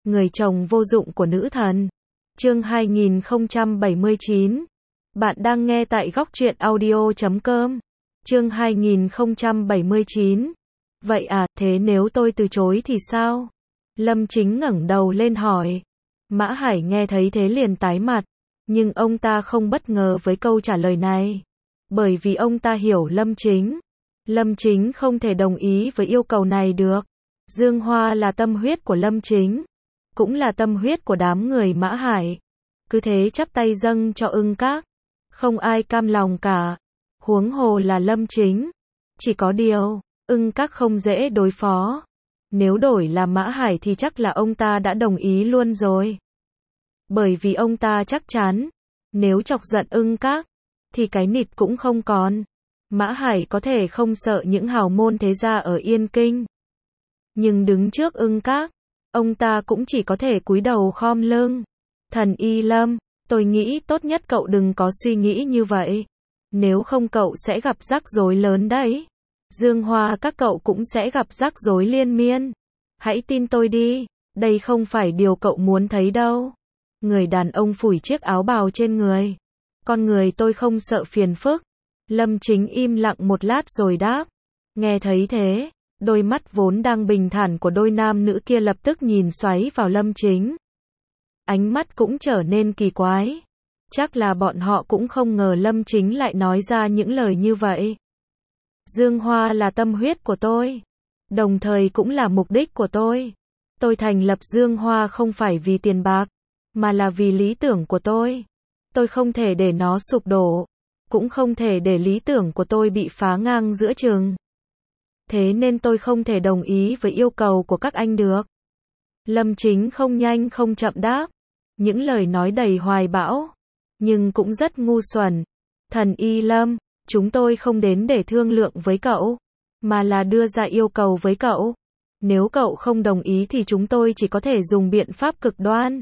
người chồng vô dụng của nữ thần. Chương 2079. Bạn đang nghe tại góc truyện audio.com. Chương 2079. Vậy à, thế nếu tôi từ chối thì sao? Lâm Chính ngẩng đầu lên hỏi. Mã Hải nghe thấy thế liền tái mặt, nhưng ông ta không bất ngờ với câu trả lời này, bởi vì ông ta hiểu Lâm Chính. Lâm Chính không thể đồng ý với yêu cầu này được. Dương Hoa là tâm huyết của Lâm Chính, cũng là tâm huyết của đám người Mã Hải. Cứ thế chắp tay dâng cho Ưng Các, không ai cam lòng cả, huống hồ là Lâm Chính. Chỉ có điều, Ưng Các không dễ đối phó. Nếu đổi là Mã Hải thì chắc là ông ta đã đồng ý luôn rồi. Bởi vì ông ta chắc chắn, nếu chọc giận Ưng Các, thì cái nịt cũng không còn. Mã Hải có thể không sợ những hào môn thế gia ở Yên Kinh, nhưng đứng trước Ưng Các, ông ta cũng chỉ có thể cúi đầu khom lưng. Thần Y Lâm, tôi nghĩ tốt nhất cậu đừng có suy nghĩ như vậy. Nếu không cậu sẽ gặp rắc rối lớn đấy. Dương Hoa các cậu cũng sẽ gặp rắc rối liên miên. Hãy tin tôi đi, đây không phải điều cậu muốn thấy đâu. Người đàn ông phủi chiếc áo bào trên người. Con người tôi không sợ phiền phức. Lâm Chính im lặng một lát rồi đáp. Nghe thấy thế, đôi mắt vốn đang bình thản của đôi nam nữ kia lập tức nhìn xoáy vào Lâm Chính. Ánh mắt cũng trở nên kỳ quái. Chắc là bọn họ cũng không ngờ Lâm Chính lại nói ra những lời như vậy. Dương Hoa là tâm huyết của tôi, đồng thời cũng là mục đích của tôi. Tôi thành lập Dương Hoa không phải vì tiền bạc, mà là vì lý tưởng của tôi. Tôi không thể để nó sụp đổ, cũng không thể để lý tưởng của tôi bị phá ngang giữa chừng. Thế nên tôi không thể đồng ý với yêu cầu của các anh được. Lâm Chính không nhanh không chậm đáp. Những lời nói đầy hoài bão, nhưng cũng rất ngu xuẩn. Thần Y Lâm, chúng tôi không đến để thương lượng với cậu, mà là đưa ra yêu cầu với cậu. Nếu cậu không đồng ý thì chúng tôi chỉ có thể dùng biện pháp cực đoan.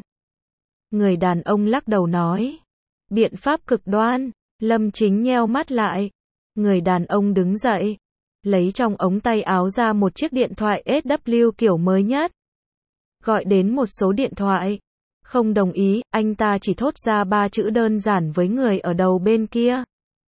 Người đàn ông lắc đầu nói. Biện pháp cực đoan? Lâm Chính nheo mắt lại. Người đàn ông đứng dậy, lấy trong ống tay áo ra một chiếc điện thoại SW kiểu mới nhất. Gọi đến một số điện thoại. Không đồng ý, anh ta chỉ thốt ra 3 chữ đơn giản với người ở đầu bên kia.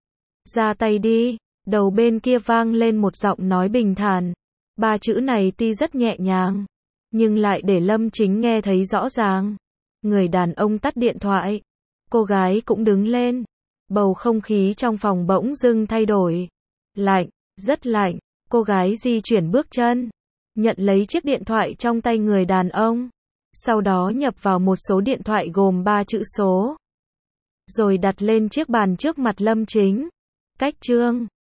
Ra tay đi. Đầu bên kia vang lên một giọng nói bình thản. 3 chữ này tuy rất nhẹ nhàng, nhưng lại để Lâm Chính nghe thấy rõ ràng. Người đàn ông tắt điện thoại. Cô gái cũng đứng lên. Bầu không khí trong phòng bỗng dưng thay đổi. Lạnh, rất lạnh. Cô gái di chuyển bước chân, nhận lấy chiếc điện thoại trong tay người đàn ông. Sau đó nhập vào một số điện thoại gồm 3 chữ số, rồi đặt lên chiếc bàn trước mặt Lâm Chính. Cách chương